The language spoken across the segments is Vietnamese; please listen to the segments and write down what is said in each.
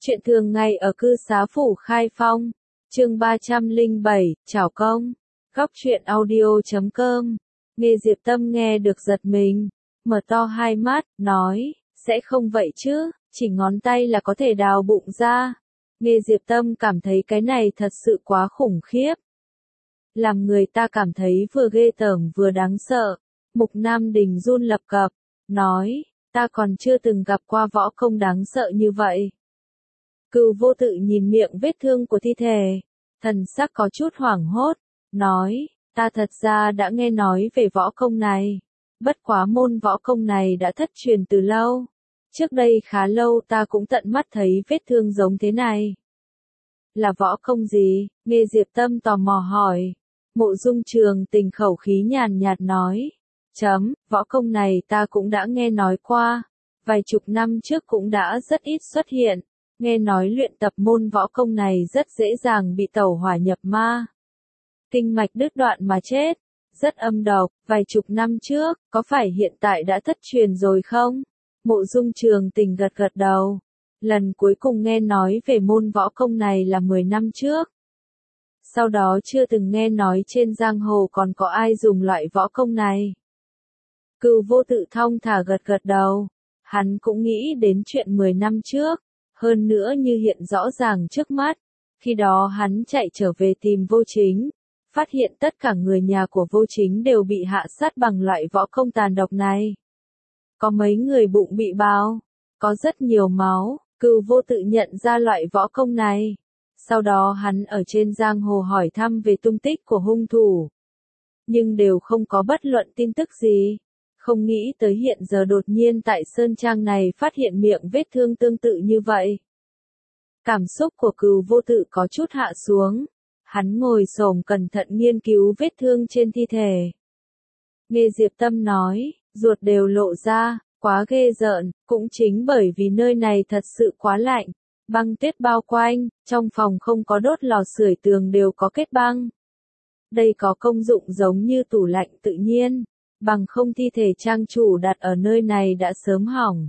Chuyện thường ngày ở cư xá phủ Khai Phong, chương 307, chào công. Góc truyện audio.com. Nghe Diệp Tâm nghe được giật mình, mở to hai mắt, nói, sẽ không vậy chứ, chỉ ngón tay là có thể đào bụng ra. Nghe Diệp Tâm cảm thấy cái này thật sự quá khủng khiếp. Làm người ta cảm thấy vừa ghê tởm vừa đáng sợ. Mục Nam Đình run lập cập, nói, ta còn chưa từng gặp qua võ công đáng sợ như vậy. Cửu Vô Tự nhìn miệng vết thương của thi thể, thần sắc có chút hoảng hốt, nói, ta thật ra đã nghe nói về võ công này, bất quá môn võ công này đã thất truyền từ lâu, trước đây khá lâu ta cũng tận mắt thấy vết thương giống thế này. Là võ công gì? Nghe Diệp Tâm tò mò hỏi. Mộ Dung Trường Tình khẩu khí nhàn nhạt nói, võ công này ta cũng đã nghe nói qua, vài chục năm trước cũng đã rất ít xuất hiện. Nghe nói luyện tập môn võ công này rất dễ dàng bị tẩu hỏa nhập ma. Kinh mạch đứt đoạn mà chết, rất âm độc, vài chục năm trước, có phải hiện tại đã thất truyền rồi không? Mộ Dung Trường Tình gật gật đầu. Lần cuối cùng nghe nói về môn võ công này là 10 năm trước. Sau đó chưa từng nghe nói trên giang hồ còn có ai dùng loại võ công này. Cửu Vô Tự thong thả gật gật đầu. Hắn cũng nghĩ đến chuyện 10 năm trước. Hơn nữa như hiện rõ ràng trước mắt, khi đó hắn chạy trở về tìm Vô Chính, phát hiện tất cả người nhà của Vô Chính đều bị hạ sát bằng loại võ công tàn độc này. Có mấy người bụng bị bao, có rất nhiều máu, Cửu Vô Tự nhận ra loại võ công này. Sau đó hắn ở trên giang hồ hỏi thăm về tung tích của hung thủ, nhưng đều không có bất luận tin tức gì. Không nghĩ tới hiện giờ đột nhiên tại Sơn Trang này phát hiện miệng vết thương tương tự như vậy. Cảm xúc của Cửu Vô Tự có chút hạ xuống. Hắn ngồi xổm cẩn thận nghiên cứu vết thương trên thi thể. Nghe Diệp Tâm nói, ruột đều lộ ra, quá ghê rợn, cũng chính bởi vì nơi này thật sự quá lạnh. Băng tuyết bao quanh, trong phòng không có đốt lò sưởi, tường đều có kết băng. Đây có công dụng giống như tủ lạnh tự nhiên. Bằng không thi thể trang chủ đặt ở nơi này đã sớm hỏng.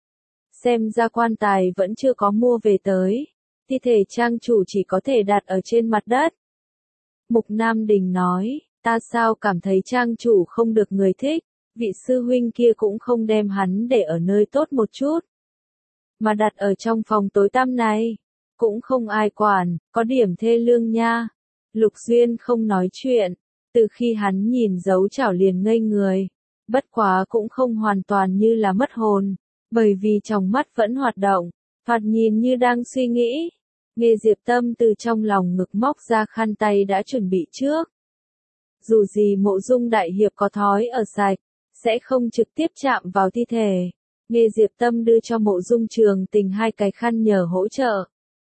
Xem ra quan tài vẫn chưa có mua về tới. Thi thể trang chủ chỉ có thể đặt ở trên mặt đất. Mục Nam Đình nói, ta sao cảm thấy trang chủ không được người thích, vị sư huynh kia cũng không đem hắn để ở nơi tốt một chút. Mà đặt ở trong phòng tối tăm này, cũng không ai quản, có điểm thê lương nha. Lục Duyên không nói chuyện. Từ khi hắn nhìn dấu chảo liền ngây người, bất quá cũng không hoàn toàn như là mất hồn, bởi vì trong mắt vẫn hoạt động, thoạt nhìn như đang suy nghĩ. Nghe Diệp Tâm từ trong lòng ngực móc ra khăn tay đã chuẩn bị trước. Dù gì Mộ Dung đại hiệp có thói ở sạch, sẽ không trực tiếp chạm vào thi thể. Nghe Diệp Tâm đưa cho Mộ Dung Trường Tình 2 cái khăn nhờ hỗ trợ.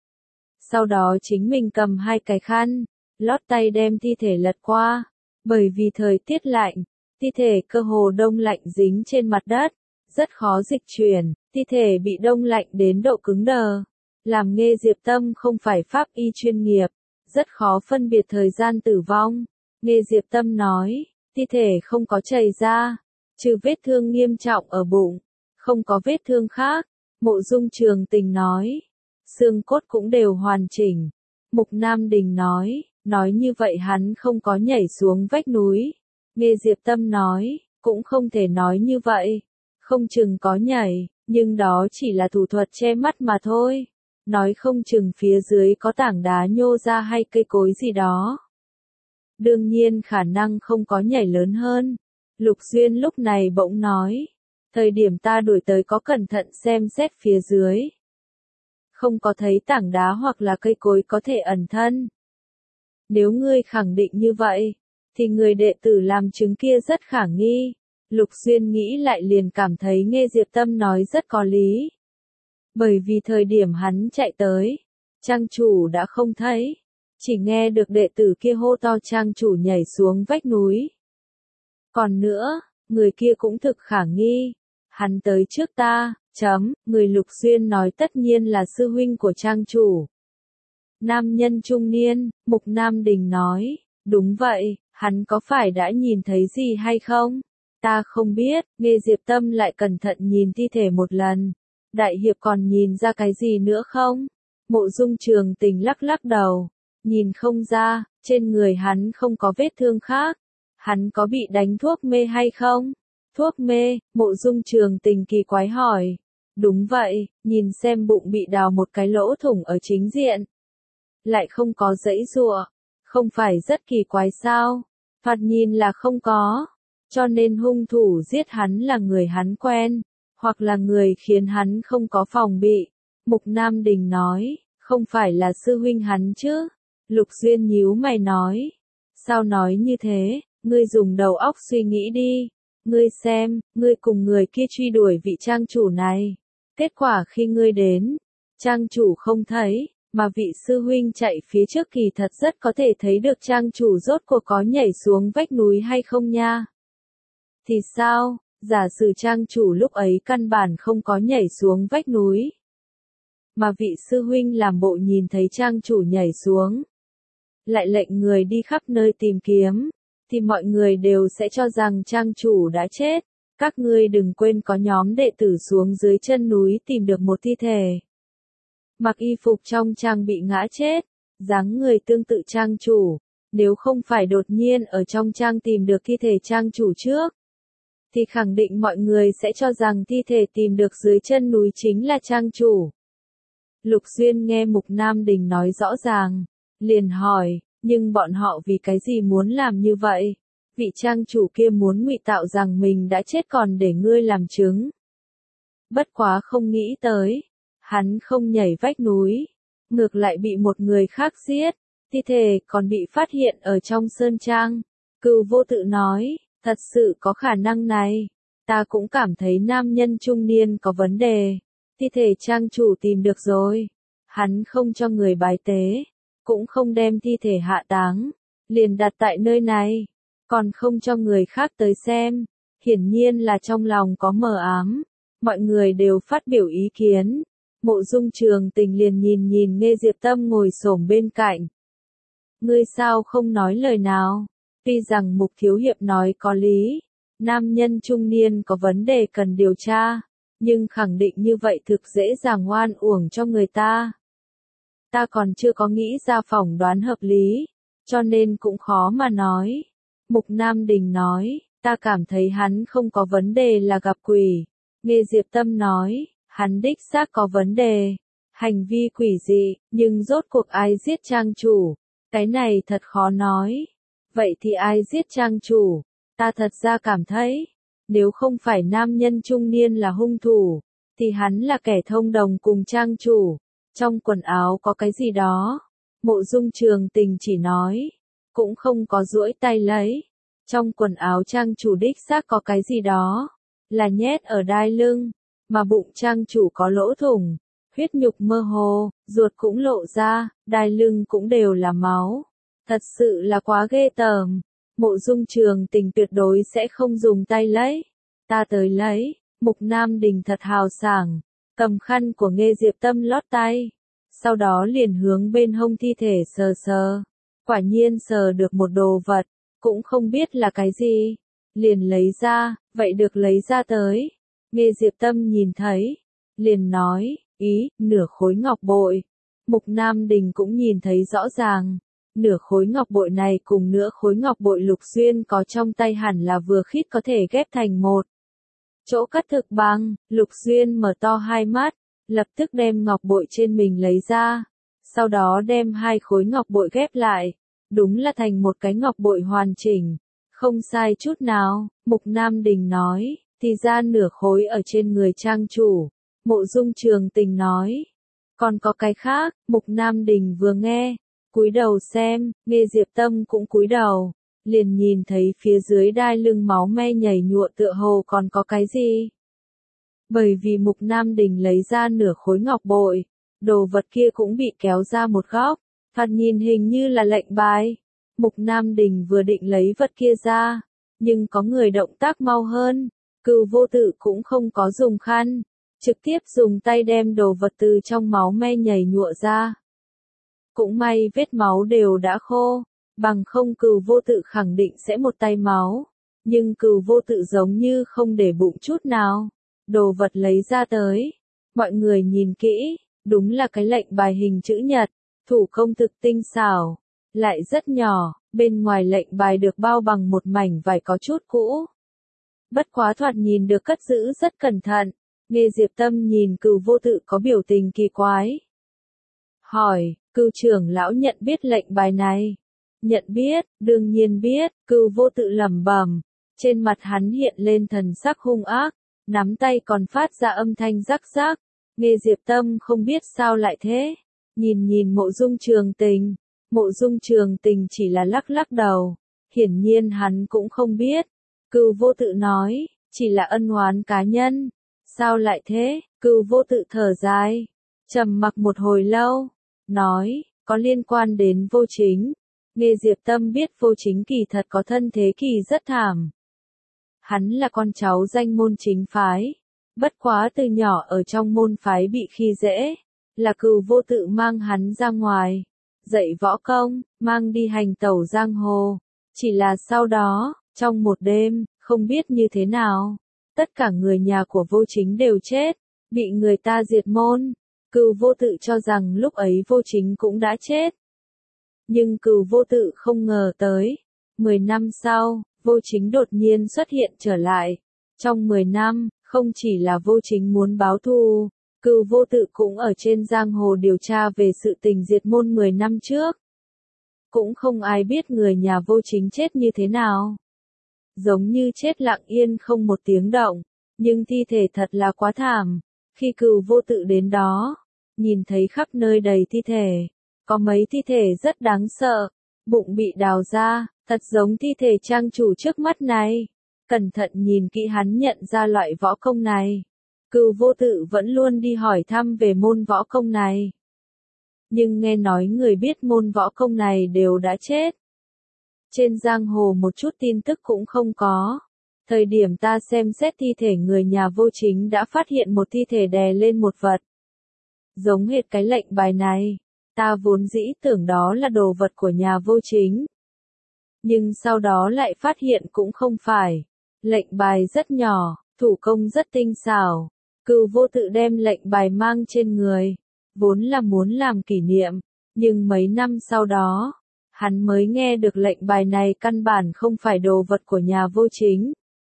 Sau đó chính mình cầm 2 cái khăn, lót tay đem thi thể lật qua. Bởi vì thời tiết lạnh, thi thể cơ hồ đông lạnh dính trên mặt đất, rất khó dịch chuyển, thi thể bị đông lạnh đến độ cứng đờ. Làm Nghe Diệp Tâm không phải pháp y chuyên nghiệp, rất khó phân biệt thời gian tử vong. Nghe Diệp Tâm nói, thi thể không có chảy ra, trừ vết thương nghiêm trọng ở bụng, không có vết thương khác. Mộ Dung Trường Tình nói, xương cốt cũng đều hoàn chỉnh. Mục Nam Đình nói như vậy hắn không có nhảy xuống vách núi. Nghe Diệp Tâm nói, cũng không thể nói như vậy. Không chừng có nhảy, nhưng đó chỉ là thủ thuật che mắt mà thôi. Nói không chừng phía dưới có tảng đá nhô ra hay cây cối gì đó. Đương nhiên khả năng không có nhảy lớn hơn. Lục Duyên lúc này bỗng nói, thời điểm ta đuổi tới có cẩn thận xem xét phía dưới. Không có thấy tảng đá hoặc là cây cối có thể ẩn thân. Nếu ngươi khẳng định như vậy, thì người đệ tử làm chứng kia rất khả nghi. Lục Duyên nghĩ lại liền cảm thấy Nghe Diệp Tâm nói rất có lý. Bởi vì thời điểm hắn chạy tới, trang chủ đã không thấy. Chỉ nghe được đệ tử kia hô to trang chủ nhảy xuống vách núi. Còn nữa, người kia cũng thực khả nghi. Hắn tới trước ta, người Lục Duyên nói tất nhiên là sư huynh của trang chủ. Nam nhân trung niên, Mục Nam Đình nói, đúng vậy, hắn có phải đã nhìn thấy gì hay không? Ta không biết. Nghe Diệp Tâm lại cẩn thận nhìn thi thể một lần. Đại hiệp còn nhìn ra cái gì nữa không? Mộ Dung Trường Tình lắc lắc đầu, nhìn không ra, trên người hắn không có vết thương khác. Hắn có bị đánh thuốc mê hay không? Thuốc mê, Mộ Dung Trường Tình kỳ quái hỏi. Đúng vậy, nhìn xem bụng bị đào một cái lỗ thủng ở chính diện. Lại không có giãy giụa, không phải rất kỳ quái sao? Thoạt nhìn là không có. Cho nên hung thủ giết hắn là người hắn quen, hoặc là người khiến hắn không có phòng bị. Mục Nam Đình nói, không phải là sư huynh hắn chứ? Lục Duyên nhíu mày nói. Sao nói như thế, ngươi dùng đầu óc suy nghĩ đi. Ngươi xem, ngươi cùng người kia truy đuổi vị trang chủ này. Kết quả khi ngươi đến, trang chủ không thấy, mà vị sư huynh chạy phía trước kỳ thật rất có thể thấy được trang chủ rốt cuộc có nhảy xuống vách núi hay không nha. Thì sao, giả sử trang chủ lúc ấy căn bản không có nhảy xuống vách núi. Mà vị sư huynh làm bộ nhìn thấy trang chủ nhảy xuống. Lại lệnh người đi khắp nơi tìm kiếm, thì mọi người đều sẽ cho rằng trang chủ đã chết. Các ngươi đừng quên có nhóm đệ tử xuống dưới chân núi tìm được một thi thể. Mặc y phục trong trang bị ngã chết, dáng người tương tự trang chủ, nếu không phải đột nhiên ở trong trang tìm được thi thể trang chủ trước, thì khẳng định mọi người sẽ cho rằng thi thể tìm được dưới chân núi chính là trang chủ. Lục Duyên nghe Mục Nam Đình nói rõ ràng, liền hỏi, nhưng bọn họ vì cái gì muốn làm như vậy? Vị trang chủ kia muốn ngụy tạo rằng mình đã chết còn để ngươi làm chứng. Bất quá không nghĩ tới, hắn không nhảy vách núi, ngược lại bị một người khác giết, thi thể còn bị phát hiện ở trong sơn trang. Cửu Vô Tự nói, thật sự có khả năng này, ta cũng cảm thấy nam nhân trung niên có vấn đề. Thi thể trang chủ tìm được rồi, hắn không cho người bái tế, cũng không đem thi thể hạ táng, liền đặt tại nơi này, còn không cho người khác tới xem, hiển nhiên là trong lòng có mờ ám. Mọi người đều phát biểu ý kiến. Mộ Dung Trường Tình liền nhìn Nghê Diệp Tâm ngồi xổm bên cạnh. Ngươi sao không nói lời nào? Tuy rằng Mục Thiếu Hiệp nói có lý, nam nhân trung niên có vấn đề cần điều tra, nhưng khẳng định như vậy thực dễ dàng oan uổng cho người ta. Ta còn chưa có nghĩ ra phỏng đoán hợp lý, cho nên cũng khó mà nói. Mục Nam Đình nói, ta cảm thấy hắn không có vấn đề là gặp quỷ. Nghê Diệp Tâm nói, hắn đích xác có vấn đề, hành vi quỷ dị, nhưng rốt cuộc ai giết trang chủ, cái này thật khó nói. Vậy thì ai giết trang chủ? Ta thật ra cảm thấy, nếu không phải nam nhân trung niên là hung thủ, thì hắn là kẻ thông đồng cùng trang chủ. Trong quần áo có cái gì đó? Mộ Dung Trường Tình chỉ nói, cũng không có duỗi tay lấy. Trong quần áo trang chủ đích xác có cái gì đó, là nhét ở đai lưng, mà bụng trang chủ có lỗ thủng, huyết nhục mơ hồ, ruột cũng lộ ra, đai lưng cũng đều là máu. Thật sự là quá ghê tởm. Mộ Dung Trường Tình tuyệt đối sẽ không dùng tay lấy. Ta tới lấy. Mục Nam Đình thật hào sảng, cầm khăn của Nghê Diệp Tâm lót tay, sau đó liền hướng bên hông thi thể sờ sờ. Quả nhiên sờ được một đồ vật, cũng không biết là cái gì, liền lấy ra, vậy được lấy ra tới. Nghê Diệp Tâm nhìn thấy, liền nói, ý, nửa khối ngọc bội. Mục Nam Đình cũng nhìn thấy rõ ràng, nửa khối ngọc bội này cùng nửa khối ngọc bội Lục Duyên có trong tay hẳn là vừa khít có thể ghép thành một. Chỗ cắt thực bằng, Lục Duyên mở to hai mắt, lập tức đem ngọc bội trên mình lấy ra, sau đó đem hai khối ngọc bội ghép lại, đúng là thành một cái ngọc bội hoàn chỉnh, không sai chút nào. Mục Nam Đình nói, thì ra nửa khối ở trên người trang chủ. Mộ Dung Trường Tình nói, còn có cái khác. Mục Nam Đình vừa nghe, cúi đầu xem, Nghê Diệp Tâm cũng cúi đầu, liền nhìn thấy phía dưới đai lưng máu me nhảy nhụa tựa hồ còn có cái gì. Bởi vì Mục Nam Đình lấy ra nửa khối ngọc bội, đồ vật kia cũng bị kéo ra một góc, thoạt nhìn hình như là lệnh bài. Mục Nam Đình vừa định lấy vật kia ra, nhưng có người động tác mau hơn. Cửu Vô Tự cũng không có dùng khăn, trực tiếp dùng tay đem đồ vật từ trong máu me nhảy nhụa ra. Cũng may vết máu đều đã khô, bằng không Cửu Vô Tự khẳng định sẽ một tay máu. Nhưng Cửu Vô Tự giống như không để bụng chút nào. Đồ vật lấy ra tới, mọi người nhìn kỹ, Đúng là cái lệnh bài hình chữ nhật, thủ công thực tinh xảo, lại rất nhỏ, bên ngoài lệnh bài được bao bằng một mảnh vải có chút cũ. Bất quá thoạt nhìn được cất giữ rất cẩn thận, Nghe Diệp Tâm nhìn Cửu Vô Tự có biểu tình kỳ quái. Hỏi, Cửu trưởng lão nhận biết lệnh bài này? Nhận biết, đương nhiên biết, Cửu Vô Tự lẩm bẩm, trên mặt hắn hiện lên thần sắc hung ác, nắm tay còn phát ra âm thanh rắc rắc. Nghe Diệp Tâm không biết sao lại thế, nhìn Mộ Dung Trường Tình, Mộ Dung Trường Tình chỉ là lắc lắc đầu, hiển nhiên hắn cũng không biết. Cửu Vô Tự nói, chỉ là ân oán cá nhân. Sao lại thế? Cửu Vô Tự thở dài, trầm mặc một hồi lâu, nói, có liên quan đến Vô Chính. Nghe Diệp Tâm biết Vô Chính kỳ thật có thân thế kỳ rất thảm. Hắn là con cháu danh môn chính phái, bất quá từ nhỏ ở trong môn phái bị khi dễ, là Cửu Vô Tự mang hắn ra ngoài, dạy võ công, mang đi hành tẩu giang hồ. Chỉ là sau đó, trong một đêm, không biết như thế nào, tất cả người nhà của Vô Chính đều chết, bị người ta diệt môn. Cửu Vô Tự cho rằng lúc ấy Vô Chính cũng đã chết. Nhưng Cửu Vô Tự không ngờ tới, 10 năm sau, Vô Chính đột nhiên xuất hiện trở lại. Trong 10 năm, không chỉ là Vô Chính muốn báo thù, Cửu Vô Tự cũng ở trên giang hồ điều tra về sự tình diệt môn 10 năm trước. Cũng không ai biết người nhà Vô Chính chết như thế nào. Giống như chết lặng yên không một tiếng động, nhưng thi thể thật là quá thảm. Khi Cửu Vô Tự đến đó, nhìn thấy khắp nơi đầy thi thể, có mấy thi thể rất đáng sợ, bụng bị đào ra, thật giống thi thể trang chủ trước mắt này. Cẩn thận nhìn kỹ hắn nhận ra loại võ công này. Cửu Vô Tự vẫn luôn đi hỏi thăm về môn võ công này. Nhưng nghe nói người biết môn võ công này đều đã chết. Trên giang hồ một chút tin tức cũng không có. Thời điểm ta xem xét thi thể người nhà Vô Chính đã phát hiện một thi thể đè lên một vật. Giống hệt cái lệnh bài này, ta vốn dĩ tưởng đó là đồ vật của nhà Vô Chính. Nhưng sau đó lại phát hiện cũng không phải. Lệnh bài rất nhỏ, thủ công rất tinh xảo. Cửu Vô Tự đem lệnh bài mang trên người, vốn là muốn làm kỷ niệm, nhưng mấy năm sau đó, hắn mới nghe được lệnh bài này căn bản không phải đồ vật của nhà Vô Chính,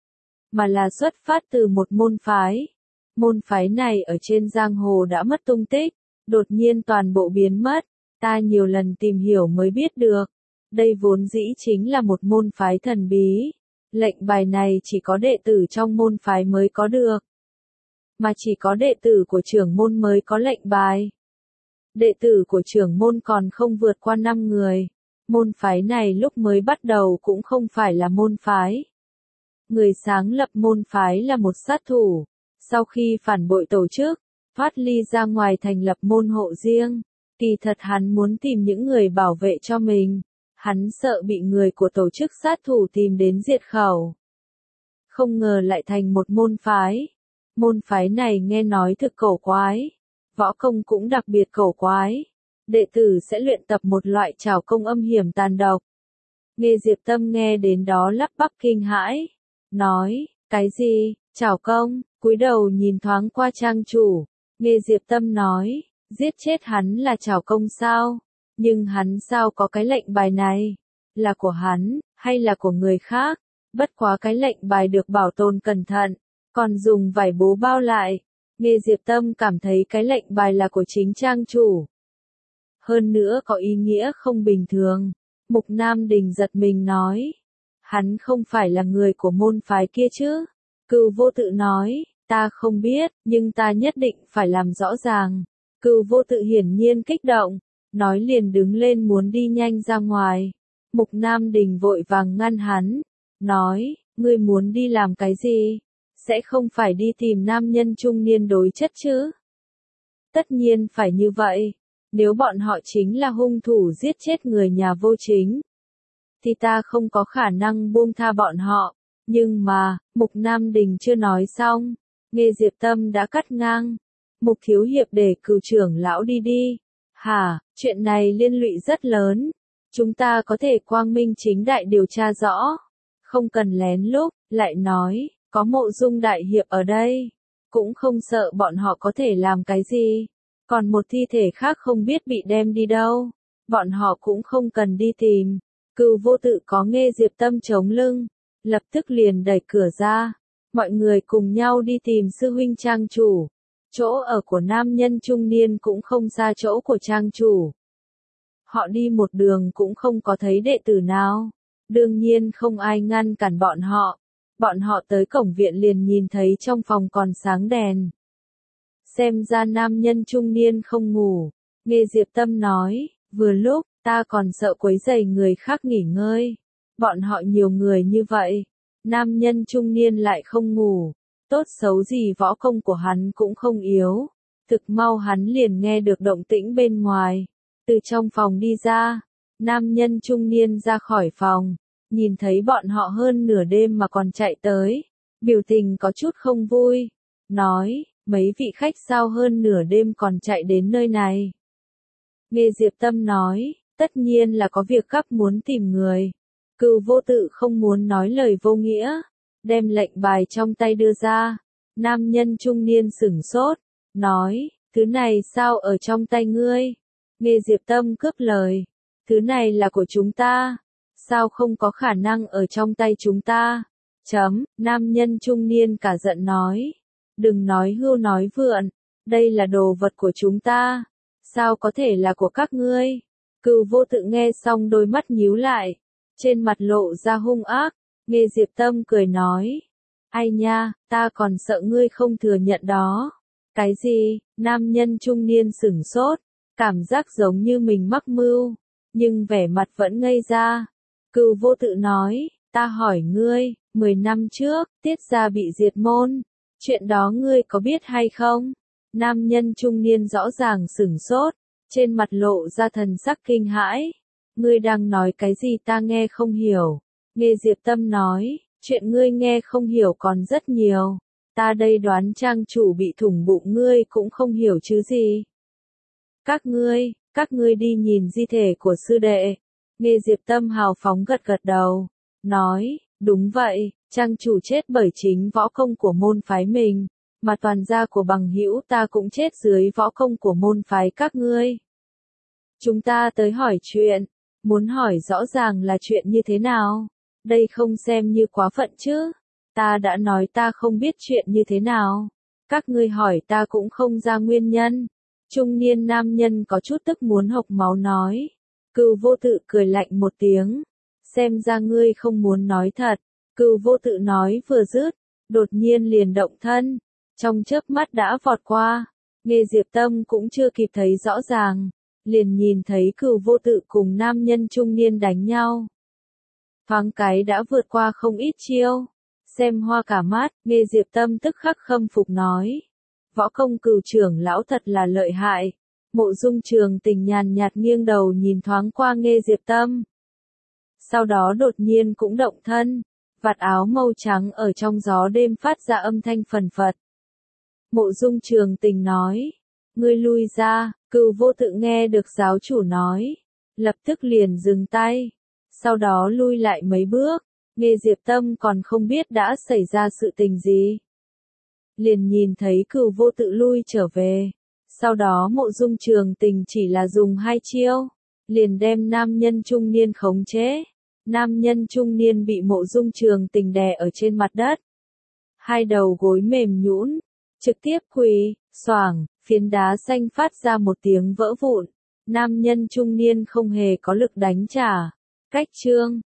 mà là xuất phát từ một môn phái. Môn phái này ở trên giang hồ đã mất tung tích, đột nhiên toàn bộ biến mất, ta nhiều lần tìm hiểu mới biết được. Đây vốn dĩ chính là một môn phái thần bí, lệnh bài này chỉ có đệ tử trong môn phái mới có được, mà chỉ có đệ tử của trưởng môn mới có lệnh bài. Đệ tử của trưởng môn còn không vượt qua 5 người. Môn phái này lúc mới bắt đầu cũng không phải là môn phái. Người sáng lập môn phái là một sát thủ. Sau khi phản bội tổ chức, thoát ly ra ngoài thành lập môn hộ riêng. Kỳ thật hắn muốn tìm những người bảo vệ cho mình. Hắn sợ bị người của tổ chức sát thủ tìm đến diệt khẩu. Không ngờ lại thành một môn phái. Môn phái này nghe nói thực cổ quái. Võ công cũng đặc biệt cổ quái. Đệ tử sẽ luyện tập một loại trảo công âm hiểm tàn độc. Nghe Diệp Tâm nghe đến đó lắp bắp kinh hãi. Nói, cái gì, trảo công, cúi đầu nhìn thoáng qua trang chủ. Nghe Diệp Tâm nói, giết chết hắn là trảo công sao? Nhưng hắn sao có cái lệnh bài này? Là của hắn, hay là của người khác? Bất quá cái lệnh bài được bảo tồn cẩn thận, còn dùng vải bố bao lại. Nghe Diệp Tâm cảm thấy cái lệnh bài là của chính trang chủ. Hơn nữa có ý nghĩa không bình thường. Mục Nam Đình giật mình nói. Hắn không phải là người của môn phái kia chứ? Cửu Vô Tự nói, ta không biết, nhưng ta nhất định phải làm rõ ràng. Cửu Vô Tự hiển nhiên kích động, nói liền đứng lên muốn đi nhanh ra ngoài. Mục Nam Đình vội vàng ngăn hắn, nói, ngươi muốn đi làm cái gì? Sẽ không phải đi tìm nam nhân trung niên đối chất chứ? Tất nhiên phải như vậy. Nếu bọn họ chính là hung thủ giết chết người nhà Vô Chính, thì ta không có khả năng buông tha bọn họ. Nhưng mà, Mục Nam Đình chưa nói xong, Nghe Diệp Tâm đã cắt ngang. Mục thiếu hiệp để Cửu trưởng lão đi đi. Hả, chuyện này liên lụy rất lớn. Chúng ta có thể quang minh chính đại điều tra rõ. Không cần lén lút, lại nói, có Mộ Dung đại hiệp ở đây. Cũng không sợ bọn họ có thể làm cái gì. Còn một thi thể khác không biết bị đem đi đâu. Bọn họ cũng không cần đi tìm. Cửu Vô Tự có Nghê Diệp Tâm chống lưng, lập tức liền đẩy cửa ra. Mọi người cùng nhau đi tìm sư huynh trang chủ. Chỗ ở của nam nhân trung niên cũng không xa chỗ của trang chủ. Họ đi một đường cũng không có thấy đệ tử nào. Đương nhiên không ai ngăn cản bọn họ. Bọn họ tới cổng viện liền nhìn thấy trong phòng còn sáng đèn. Xem ra nam nhân trung niên không ngủ. Nghê Diệp Tâm nói, vừa lúc, ta còn sợ quấy rầy người khác nghỉ ngơi. Bọn họ nhiều người như vậy. Nam nhân trung niên lại không ngủ. Tốt xấu gì võ công của hắn cũng không yếu. Thực mau hắn liền nghe được động tĩnh bên ngoài. Từ trong phòng đi ra. Nam nhân trung niên ra khỏi phòng. Nhìn thấy bọn họ hơn nửa đêm mà còn chạy tới. Biểu tình có chút không vui. Nói, mấy vị khách sao hơn nửa đêm còn chạy đến nơi này. Nghê Diệp Tâm nói, tất nhiên là có việc gấp muốn tìm người. Cửu Vô Tự không muốn nói lời vô nghĩa. Đem lệnh bài trong tay đưa ra. Nam nhân trung niên sửng sốt. Nói, thứ này sao ở trong tay ngươi? Nghê Diệp Tâm cướp lời. Thứ này là của chúng ta. Sao không có khả năng ở trong tay chúng ta? Nam nhân trung niên cả giận nói. Đừng nói hưu nói vượn. Đây là đồ vật của chúng ta. Sao có thể là của các ngươi? Cửu Vô Tự nghe xong đôi mắt nhíu lại. Trên mặt lộ ra hung ác. Nghê Diệp Tâm cười nói. Ai nha, ta còn sợ ngươi không thừa nhận đó. Cái gì? Nam nhân trung niên sửng sốt. Cảm giác giống như mình mắc mưu. Nhưng vẻ mặt vẫn ngây ra. Cửu Vô Tự nói, ta hỏi ngươi, 10 năm trước, Tiết gia bị diệt môn. Chuyện đó ngươi có biết hay không? Nam nhân trung niên rõ ràng sửng sốt. Trên mặt lộ ra thần sắc kinh hãi. Ngươi đang nói cái gì ta nghe không hiểu. Nghê Diệp Tâm nói, chuyện ngươi nghe không hiểu còn rất nhiều. Ta đây đoán trang chủ bị thủng bụng ngươi cũng không hiểu chứ gì. Các ngươi đi nhìn di thể của sư đệ. Nghê Diệp Tâm hào phóng gật gật đầu. Nói, đúng vậy, trang chủ chết bởi chính võ công của môn phái mình. Mà toàn gia của bằng hữu ta cũng chết dưới võ công của môn phái các ngươi. Chúng ta tới hỏi chuyện. Muốn hỏi rõ ràng là chuyện như thế nào? Đây không xem như quá phận chứ. Ta đã nói ta không biết chuyện như thế nào. Các ngươi hỏi ta cũng không ra nguyên nhân. Trung niên nam nhân có chút tức muốn hộc máu nói. Cửu Vô Tự cười lạnh một tiếng. Xem ra ngươi không muốn nói thật. Cửu Vô Tự nói vừa dứt. Đột nhiên liền động thân. Trong chớp mắt đã vọt qua. Nghê Diệp Tâm cũng chưa kịp thấy rõ ràng. Liền nhìn thấy Cửu Vô Tự cùng nam nhân trung niên đánh nhau. Thoáng cái đã vượt qua không ít chiêu. Xem hoa cả mắt, Nghê Diệp Tâm tức khắc khâm phục nói. Võ công Cửu trưởng lão thật là lợi hại. Mộ Dung Trường Tình nhàn nhạt nghiêng đầu nhìn thoáng qua Nghê Diệp Tâm. Sau đó đột nhiên cũng động thân. Vạt áo màu trắng ở trong gió đêm phát ra âm thanh phần phật. Mộ Dung Trường Tình nói. Ngươi lui ra. Cửu Vô Tự nghe được giáo chủ nói. Lập tức liền dừng tay. Sau đó lui lại mấy bước. Nghê Diệp Tâm còn không biết đã xảy ra sự tình gì. Liền nhìn thấy Cửu Vô Tự lui trở về. Sau đó Mộ Dung Trường Tình chỉ là dùng 2 chiêu. Liền đem nam nhân trung niên khống chế. Nam nhân trung niên bị Mộ Dung Trường Tình đè ở trên mặt đất. Hai đầu gối mềm nhũn. Trực tiếp quỳ, xoảng, phiến đá xanh phát ra một tiếng vỡ vụn. Nam nhân trung niên không hề có lực đánh trả. Cách chương